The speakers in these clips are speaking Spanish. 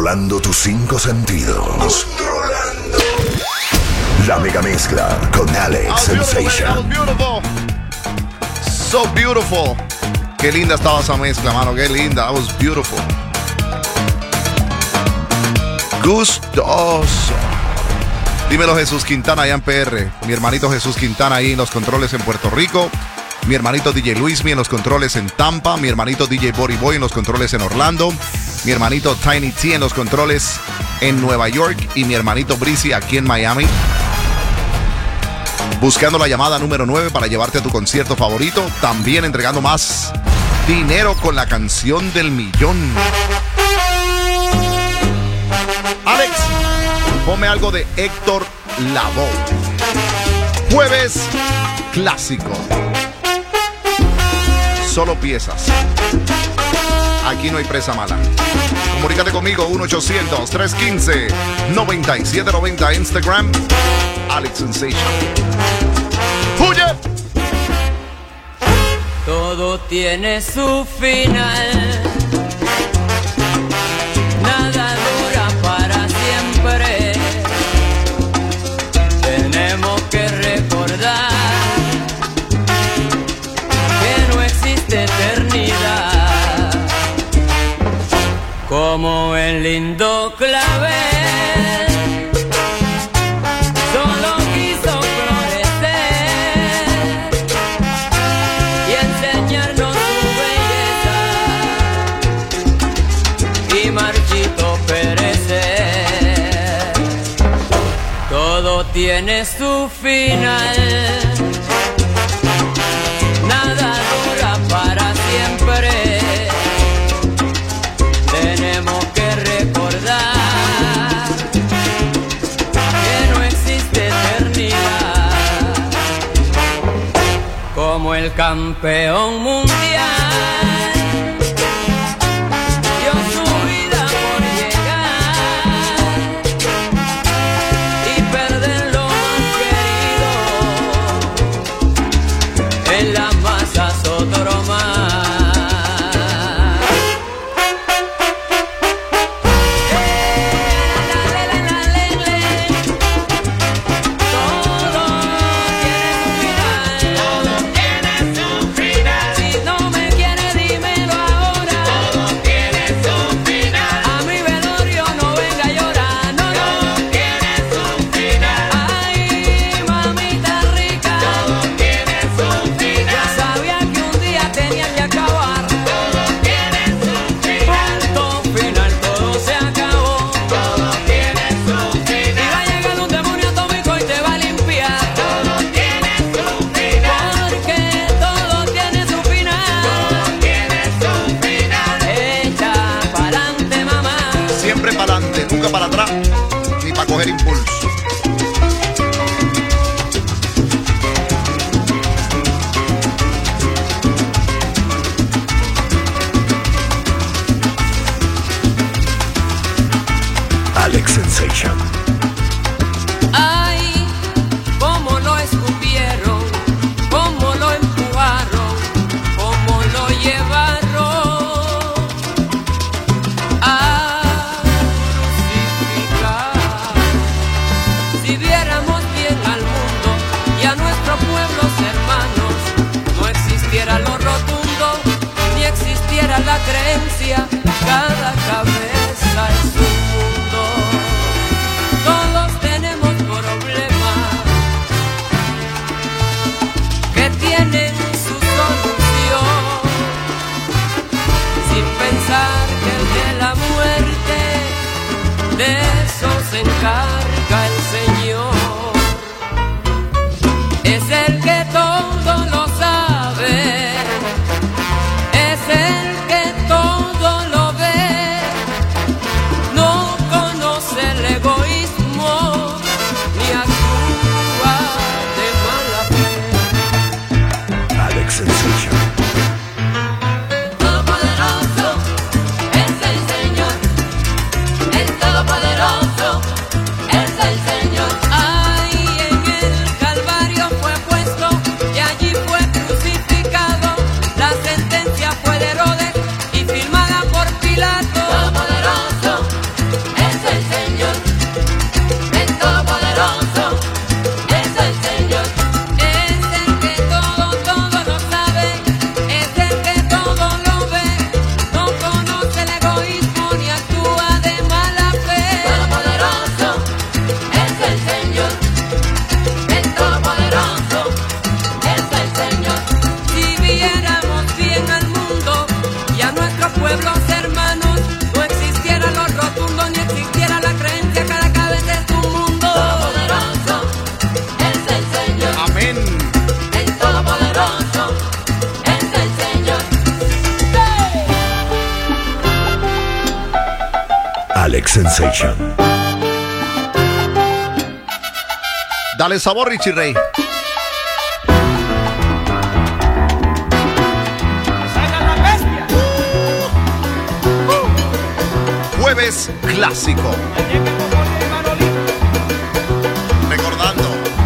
Controlando tus 5 sentidos. Controlando. La mega mezcla con Alex Sensation. So beautiful. Qué linda estaba esa mezcla, mano. Qué linda. That was beautiful. Gustoso. Dímelo, Jesús Quintana allá en PR. Mi hermanito Jesús Quintana ahí en los controles en Puerto Rico. Mi hermanito DJ Luismi en los controles en Tampa. Mi hermanito DJ Body Boy en los controles en Orlando. Mi hermanito Tiny T en los controles en Nueva York. Y mi hermanito Breezy aquí en Miami. Buscando la llamada número 9 para llevarte a tu concierto favorito. También entregando más dinero con la canción del millón. Alex, ponme algo de Héctor Lavoe. Jueves clásico. Solo piezas. Aquí no hay presa mala. Comunícate conmigo 1-800-315-9790 Instagram. Alex Sensation. ¡Huye! Todo tiene su final. Nada dura para siempre. Tenemos que recordar que no existe eternidad. Como el lindo clavel. Tiene su final. Nada dura para siempre. Tenemos que recordar que no existe eternidad. Como el campeón mundial. Para atrás ni para coger impulso. Alex Sensation. Ay, cómo lo escupieron, cómo lo empujaron, cómo lo llevaron. Si viéramos bien al mundo y a nuestros pueblos hermanos, no existiera lo rotundo, ni existiera la creencia, cada cabeza es un mundo. Todos tenemos problemas que tienen su solución, sin pensar que el de la muerte, de eso se encarga el Señor. Es el que todo lo sabe, es el que todo lo ve, no conoce el egoísmo, ni actúa de mala fe. Alex Sensation. Todopoderoso es el Señor, el Todopoderoso Alex Sensation. Dale sabor, Richie Ray. Jueves clásico. Recordando.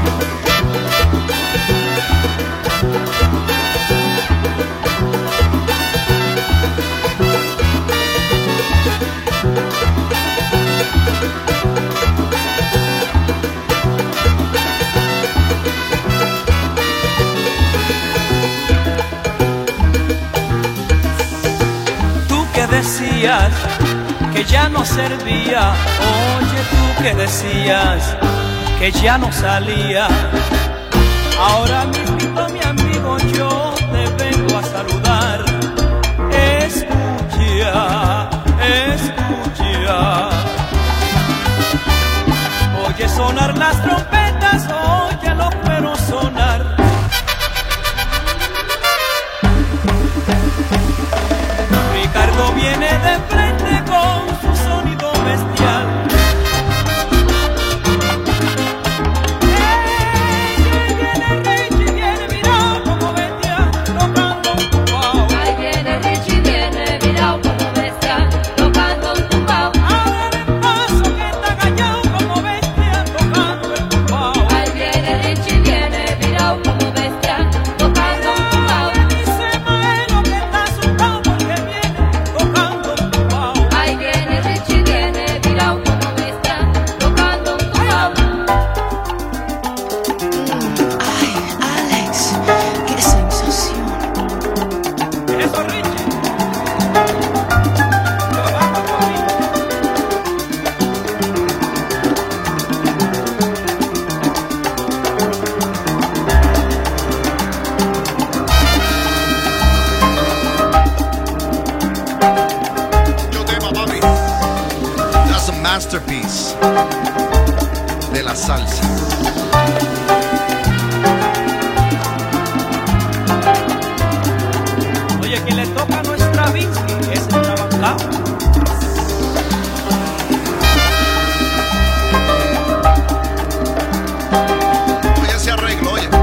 Tú que decías que ya no servía, oye tú que decías que ya no salía, ahora mismo mi amigo yo te vengo a saludar. Escucha, escucha, oye sonar las trompetas, óyelo pero sonar. Ricardo viene de frente con su sonido bestial. Ahí viene Richie, viene, mira como bestia, tocando un tumbao. Ahí viene Richie, viene, mira como bestia, tocando un tumbao. Ahora el paso que está callado como bestia, tocando el tumbao. Ahí viene Richie, viene, mira como bestia, tocando un tumbao. Dice Maelo que está asustado porque viene tocando un tumbao. Ahí viene Richie, viene, mira como bestia, tocando un tumbao. Ay, Alex, qué sensación. Eso Richie. Trabaja conmigo. Yo tema, papi. That's a masterpiece de la salsa. Oye, que le toca a nuestra bici, es una bancada. Oye, ese arreglo, oye.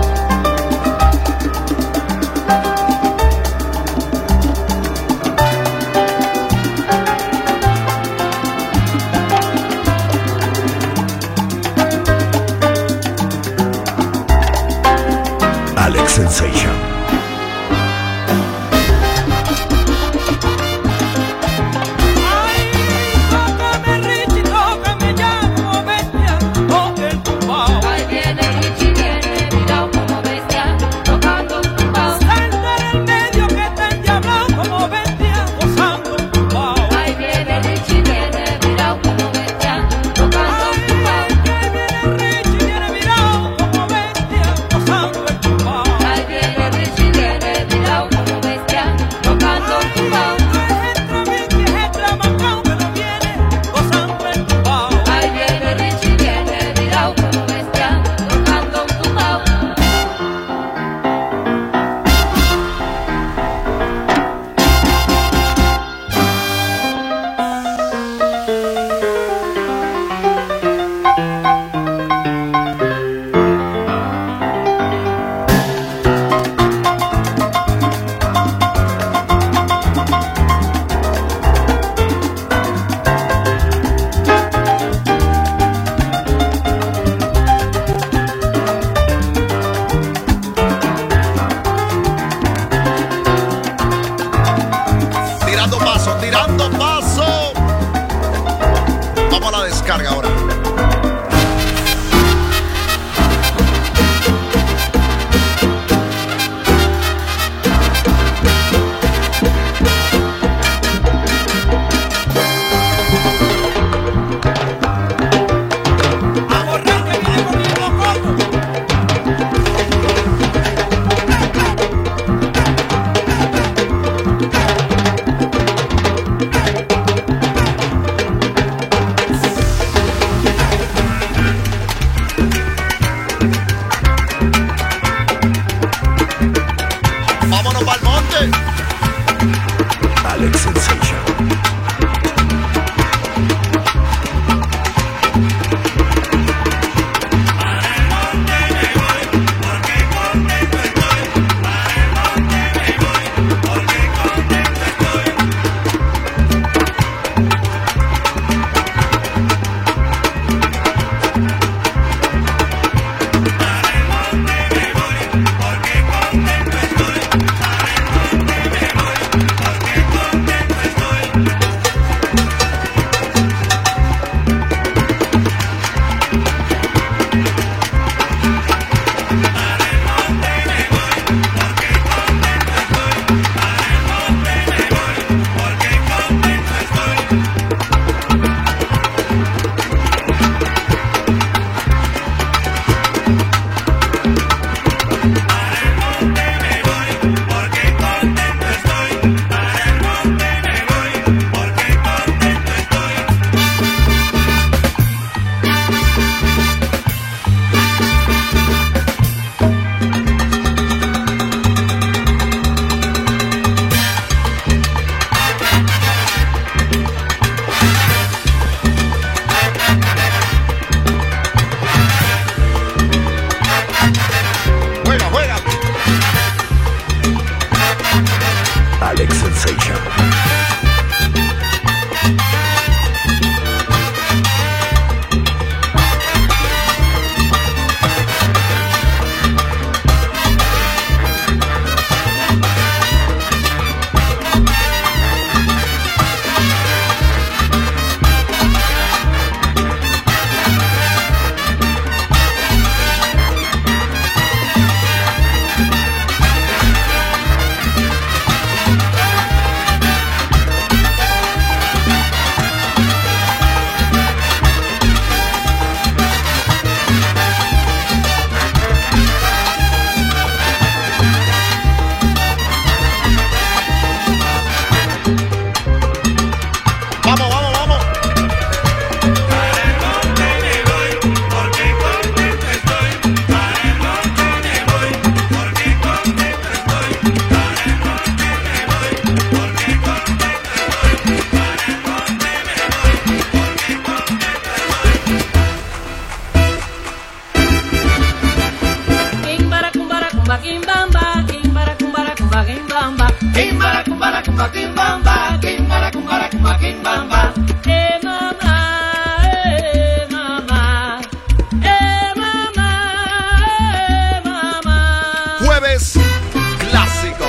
Jueves clásico.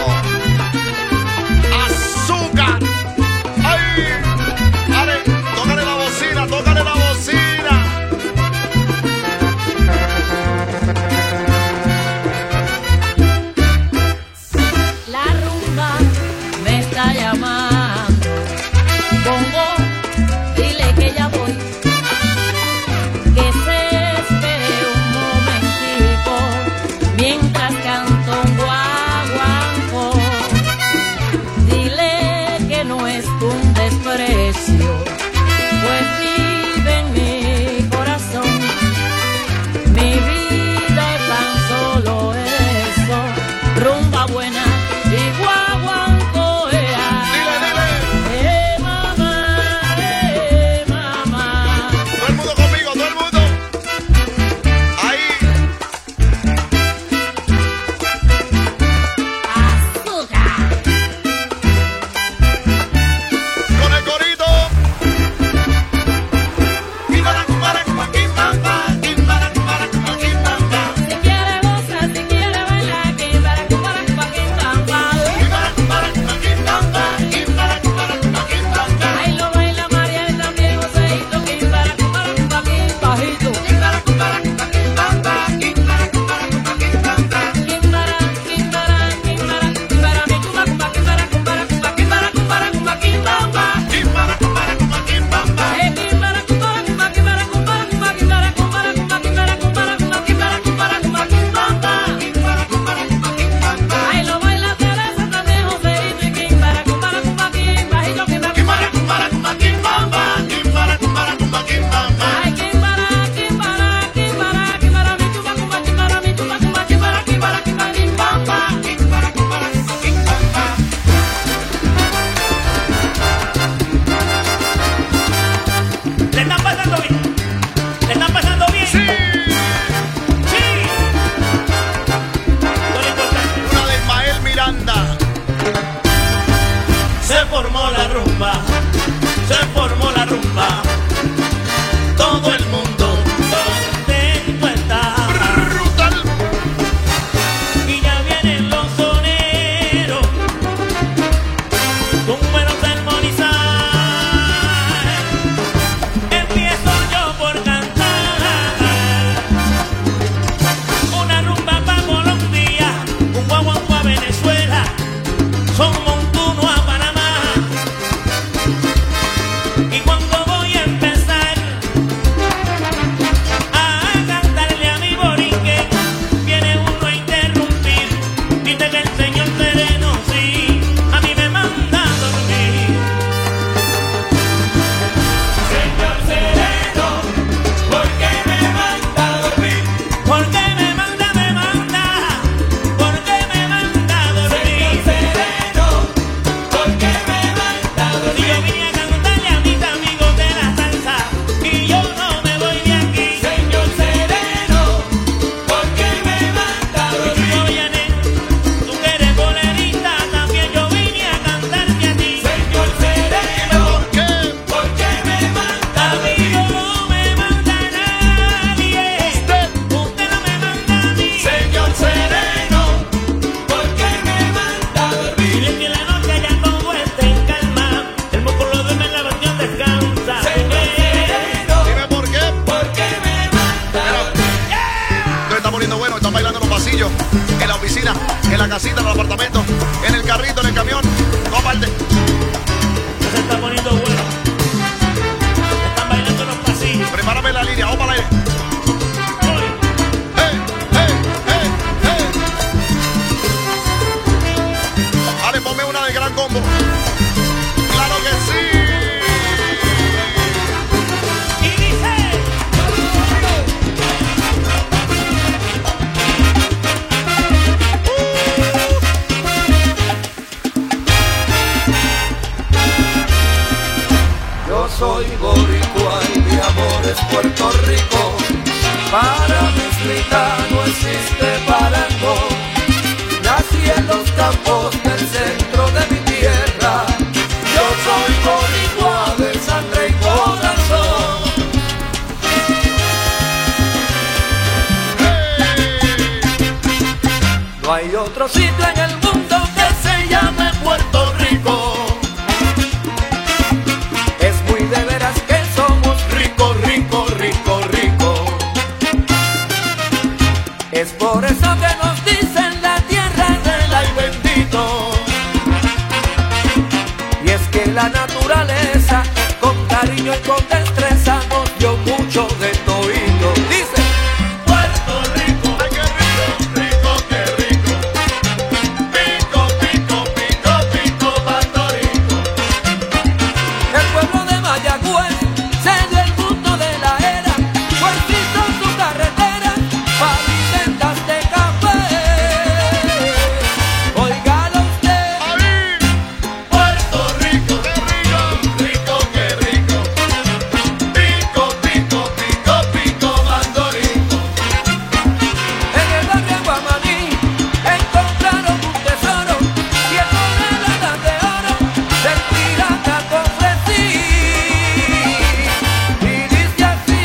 Azúcar. ¡Ay! ¡Ale! ¡Tócale la bocina! ¡Tócale la bocina! La rumba me está llamando. Bongo, dile que ya voy. Que se espere un momentico mientras canto un guaguancó. Dile que no es un desprecio, pues vive en mi corazón. Mi vida es tan solo eso, rumba buena y guaguancó. Dile, dile. Mamá. Todo el mundo conmigo, todo el mundo. Ahí. Azúcar. Con el corito. Si quiere gozar, si quiere bailar, quimbara, cumbara, cumba, quimbamba. Ahí lo baila María y también Joseito, quimbara, cumbara, cumba, quimbajito. Quimbara, quimbara, mi cumba, cumba, quimbara, cumbara, cumba, quimbara, cumba, quimbamba. Quimbara, cumbara, cumba, quimbara, ahí lo baila Teresa, también Joseito y quimbara, cumbara, cumba, quimbajito, quimbara, ay, quimbara, mi cumba, cumba, quimbara, quimbamba. ¿Le están pasando bien? ¿Le están pasando bien? Sí. Sí. Lo importante. Una de Ismael Miranda. Se formó la rumba, se formó la rumba. Todo el mundo contento está. Brutal. Y ya vienen los soneros con buenos armonizar. Empiezo yo por cantar una rumba pa' Colombia, un guaguancó a Venezuela, son montuno a Panamá. Y cuando voy a empezar a cantarle a mi borinquen, viene uno a interrumpir. Dice que el señor sereno, sí, a mí me manda a dormir. Señor sereno, ¿por qué me manda a dormir? ¿Por qué me manda? ¿Por qué me manda a dormir? Señor sereno, ¿por qué me manda a dormir? Si yo vine a cantarle a mis amigos de la salsa y yo no me voy de aquí. Señor sereno, ¿por qué me manda a dormir? Oye, tú que eres bolerista, también yo vine a cantarte a ti. Señor sereno, ¿por qué me manda a mí? No me manda nadie. Usted no me manda a mí. Señor sereno, ¿por qué me manda a dormir? Dile que la noche ya todo esté en calma, el músculo duerme en la bastión descansa. Señor sereno, Dime por qué. ¿por qué me manda a dormir? Esto está poniendo bueno, están bailando en los pasillos, en la oficina, en la casita, en el apartamento, en el carrito, en el camión. No parte. Se está poniendo bueno. Están bailando en los pasillos. Prepárame la línea, vamos para el aire. Hoy, ¡Hey, hey, hey, hey! Dale, ponme una de gran combo. ¡Claro que sí! y dice. Yo soy boricua y mi amor es Puerto Rico. Para mi Islita no existe parangón. Nací en los campos del centro de mi tierra. Yo soy boricua de San otro sitio en el mundo que se llame Puerto Rico. Es muy de veras que somos rico, rico, rico, rico. Es por eso que nos dicen la tierra del ay bendito. Y es que la naturaleza con cariño y con destreza nos dio mucho de todito. Dice Puerto Rico, ay qué rico, rico, qué rico. Pico, pico, pico, pico, Bandorico. El pueblo de Mayagüez se dio el gusto de la era, pues hizo su carretera pa' vicendas de café. Óigalo usted, ahí. Puerto Rico, qué rico, rico, qué rico. Pico, pico, pico, pico, Bandorico. En el barrio Aguamaní encontraron un tesoro, 10 toneladas de oro del pirata Cofresí. Y dice así,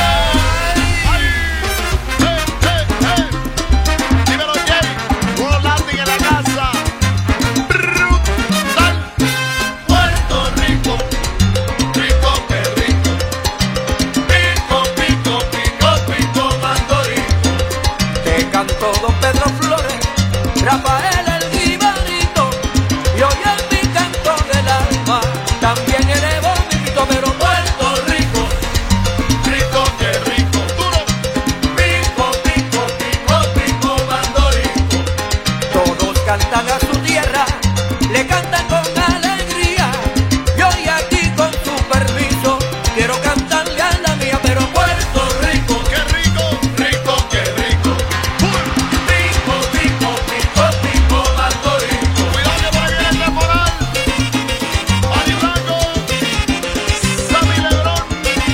Dímelo, Jay. World Landing en la casa. Brutal. Puerto Rico, rico, qué rico. Pico, pico, pico, pico, Bandorico. Te cantó don Pedro Flores, Rafael el Jibarito, y hoy en mi canto del alma también elevo mi grito, pero Puerto Rico, rico, qué rico. Duro. Pico, pico, pico, pico, Bandorico. Todos cantan a su tierra, le cantan con alegría. Y hoy aquí con su permiso quiero cantarle a la mía, pero Puerto Rico, Qué rico. rico, qué rico. Pico, pico, pico, pico, Bandorico. Cuidado que por ahí viene el temporal. Ari Blanco. Sammy Lebrón.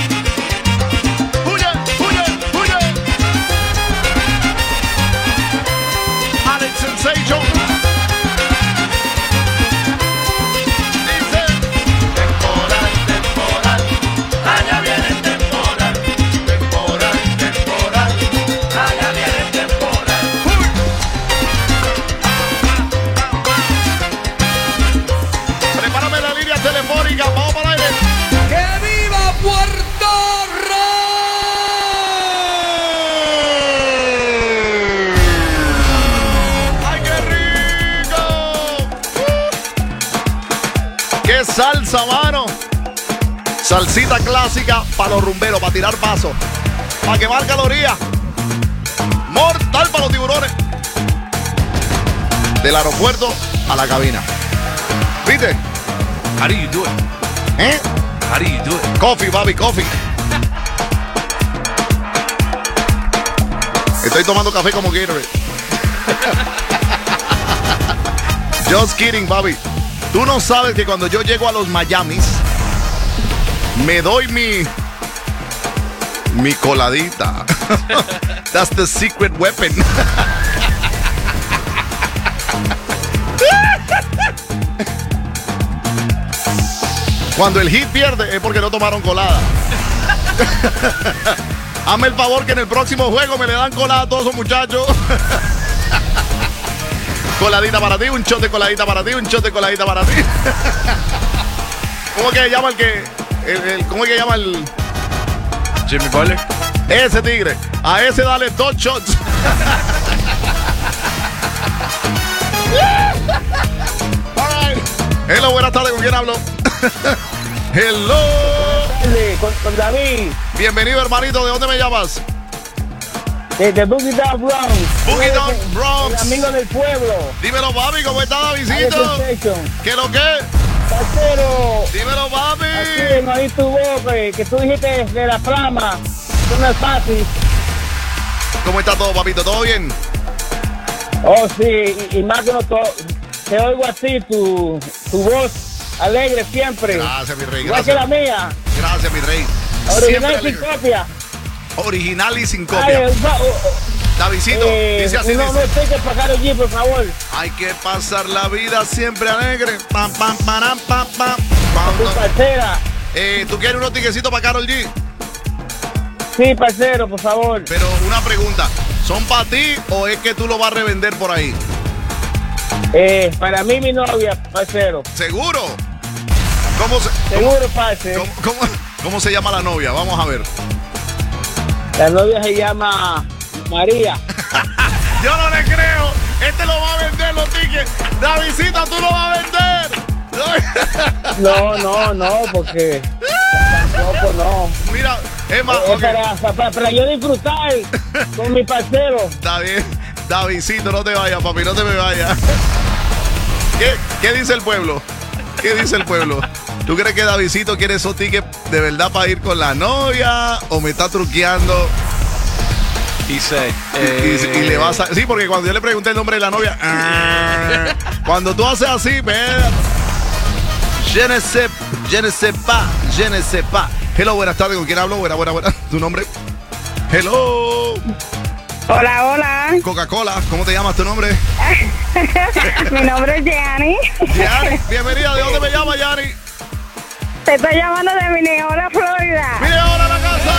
Huye, huye, huye. Alex Sensation. Dice. Temporal, temporal, allá viene el temporal. Temporal, temporal, allá viene el temporal. Prepárame la línea telefónica. Vamos para el aire. ¡Que viva Puerto ¡Ay, qué rico! ¡Qué salsa, mano! Salsita clásica para los rumberos, para tirar paso, para quemar calorías. Mortal para los tiburones. Del aeropuerto a la cabina. ¿Viste? How do you do it? ¿Eh? How do you do it? Coffee, baby, coffee. Estoy tomando café como Gatorade. Just kidding, baby. Tú no sabes que cuando yo llego a los Miamis, me doy mi coladita. That's the secret weapon. Cuando el Heat pierde es porque no tomaron colada. Hazme el favor que en el próximo juego me le dan colada a todos esos muchachos. Coladita para ti, un shot de coladita para ti, un shot de coladita para ti. ¿Cómo es que se llama el que? ¿Cómo es que se llama el? Jimmy Butler. Ese tigre. A ese dale 2 shots. All right. Hello, buenas tardes. ¿Con quién hablo? Hello. Con David, Bienvenido, hermanito. ¿De dónde me llamas? desde Boogie Down Bronx. Boogie Down El Bronx. amigo del pueblo. Dímelo, papi. ¿Cómo está, Davidcito? Station. ¿Qué lo que? Parcero, Dímelo, papi. aquí hermanito tu voz, que tú dijiste de la flama. Eso no es fácil. ¿Cómo está todo, papito? ¿Todo bien? Oh, sí, y más que no te oigo así, tu voz alegre siempre. Gracias, mi rey. Igual que la mía. Gracias, mi rey. Original Siempre sin alegre. copia. Original y sin Ay, copia. Davidcito, dice así, no dice. tickets para Karol G, por favor. Hay que pasar la vida siempre alegre. Pam, pam, param, pam, pam. Tu parcera. ¿Tú quieres unos tiquecitos para Karol G? Sí, parcero, por favor. Pero una pregunta, ¿son para ti o es que tú lo vas a revender por ahí? Para mí, mi novia, parcero. ¿Seguro? Seguro, parce. ¿Cómo se llama la novia? Vamos a ver. La novia se llama María. Yo no le creo. Este lo va a vender los tickets. Davidcita, tú lo vas a vender. No, porque tampoco no. Mira, Emma, para yo disfrutar con mi parcero. Está bien. Davidcito, no te vayas, papi, no te me vayas. ¿Qué dice el pueblo? ¿Qué dice el pueblo? ¿Tú crees que Davidcito quiere esos tickets de verdad para ir con la novia o me está truqueando? Y le vas a... Sí, porque cuando yo le pregunté el nombre de la novia, cuando tú haces así, je ne sais pas. Hello, buenas tardes, ¿con quién hablo? Buena. ¿Tu nombre? Hello. Hola. Coca-Cola, ¿cómo te llamas? ¿Tu nombre? Mi nombre es Yanni. Yanni, bienvenida. ¿De dónde me llamas, Yanni? Te estoy llamando de Minneapolis, Florida. ¡Minneapolis, la casa!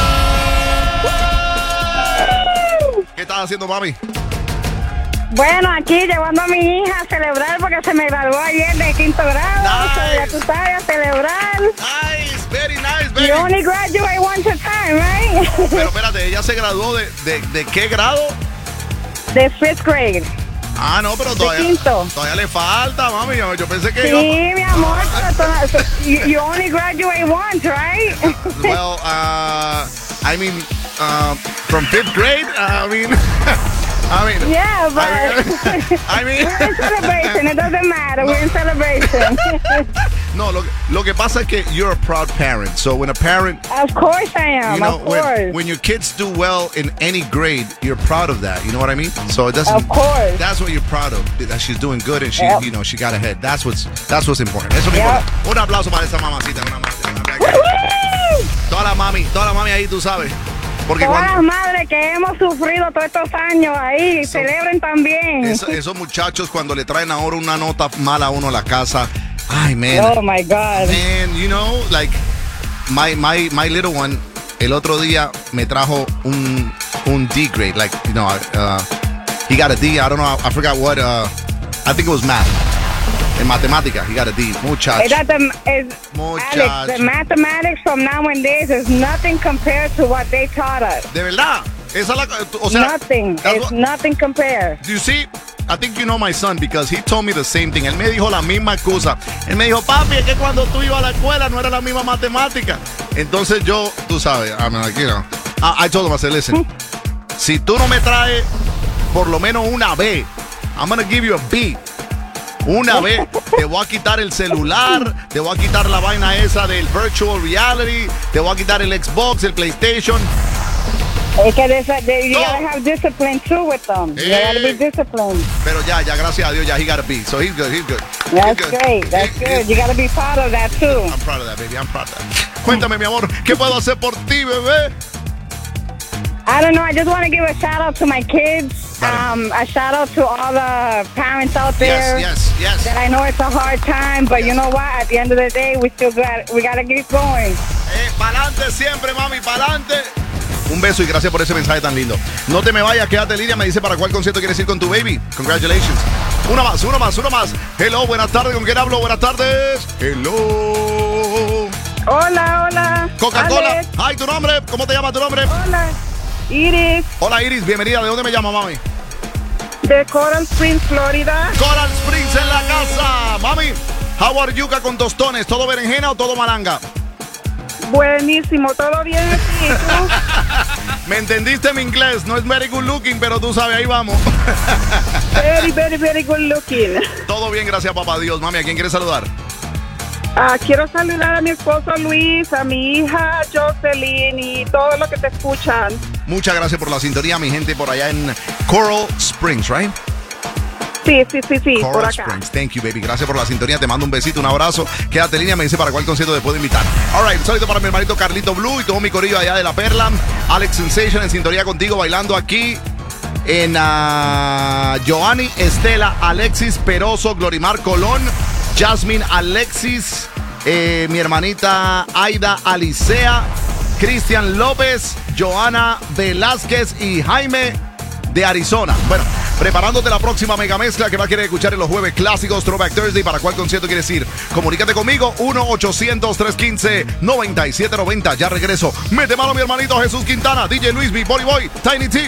¿Qué estás haciendo, mami? Bueno, aquí llevando a mi hija a celebrar porque se me graduó ayer de 5º grado. Nice. Ya tú sabes, a celebrar. Nice, very nice, baby. You only graduate once a time, right? Pero espérate, ¿ella se graduó de qué grado? De 5th grade. Ah, no, pero todavía le falta, mami. Yo pensé que sí, mi amor, pero you only graduate once, right? Well, I mean, from 5th grade, yeah, but we're in celebration. It doesn't matter. We're in celebration. No, lo que pasa es que you're a proud parent. So when a parent, of course I am. You know, of course. When your kids do well in any grade, you're proud of that. You know what I mean? So it doesn't. Of course. That's what you're proud of. That she's doing good and she, you know, she got ahead. That's what's important. Eso me importa. Un aplauso para esa mamacita. Toda la mami ahí, tú sabes. Porque todas las madres que hemos sufrido todos estos años ahí, celebren también. Esos muchachos cuando le traen ahora una nota mala a uno a la casa, ay, man. Oh, my God. Man, you know, like, my little one, el otro día me trajo un D grade. Like, you know, he got a D. I don't know, I forgot what, I think it was math. En matemática, he got a D. Muchacho. Alex, the mathematics from nowadays is nothing compared to what they taught us. ¿De verdad? Esa o sea, nothing. It's nothing compared. Do you see? I think you know my son because he told me the same thing. Él me dijo la misma cosa. Él me dijo, papi, es que cuando tú ibas a la escuela no era la misma matemática. Entonces yo, tú sabes, I mean, like, you know, I told him, I said, listen, si tú no me traes por lo menos una B, I'm going to give you a B. Una vez te voy a quitar el celular, te voy a quitar la vaina esa del virtual reality, te voy a quitar el Xbox, el PlayStation. Es que you gotta have discipline too with them. You gotta be disciplined. Pero ya, gracias a Dios, ya he got a B. So he's good. That's great. That's good. You gotta be proud of that too. I'm proud of that, baby. I'm proud of that. Cuéntame, mi amor, ¿qué puedo hacer por ti, bebé? I don't know. I just want to give a shout out to my kids. A shout out to all the parents out there. Yes. That I know it's a hard time, but you know what? At the end of the day, we gotta keep going. Pa'lante siempre, mami, pa'lante. Un beso y gracias por ese mensaje tan lindo. No te me vayas, quédate en línea. Me dice para cuál concierto quieres ir con tu baby. Congratulations. Uno más. Hello, buenas tardes. ¿Con quién hablo? Buenas tardes. Hello. Hola. Coca-Cola. Alex. Hi, ¿tu nombre? ¿Cómo te llama tu nombre? Hola. Iris. Hola, Iris. Bienvenida. ¿De dónde me llama, mami? De Coral Springs, Florida. Coral Springs en la casa. Mami, how are you con tostones? ¿Todo berenjena o todo malanga? Buenísimo, todo bien aquí. ¿Tú? Me entendiste mi inglés, no es very good looking, pero tú sabes, ahí vamos. Very good looking. Todo bien, gracias papá Dios. Mami, ¿a quién quieres saludar? Quiero saludar a mi esposo Luis, a mi hija Jocelyn y todos los que te escuchan. Muchas gracias por la sintonía, mi gente por allá en Coral Springs, right? Sí, Coral por acá. Springs. Thank you, baby. Gracias por la sintonía. Te mando un besito, un abrazo. Quédate en línea, me dice para cuál concierto te puedo invitar. All right, un saludo para mi hermanito Carlito Blue y todo mi corillo allá de La Perla. Alex Sensation en sintonía contigo, bailando aquí en Joanny, Estela, Alexis Peroso, Glorimar Colón, Jasmine Alexis, mi hermanita Aida Alicea, Cristian López, Joana Velázquez y Jaime de Arizona. Bueno, preparándote la próxima mega mezcla que más quieres escuchar en los jueves clásicos Throwback Thursday. ¿Para cuál concierto quieres ir? Comunícate conmigo, 1-800-315-9790. Ya regreso. Mete mano mi hermanito Jesús Quintana, DJ Luis, Big Body Boy, Tiny T.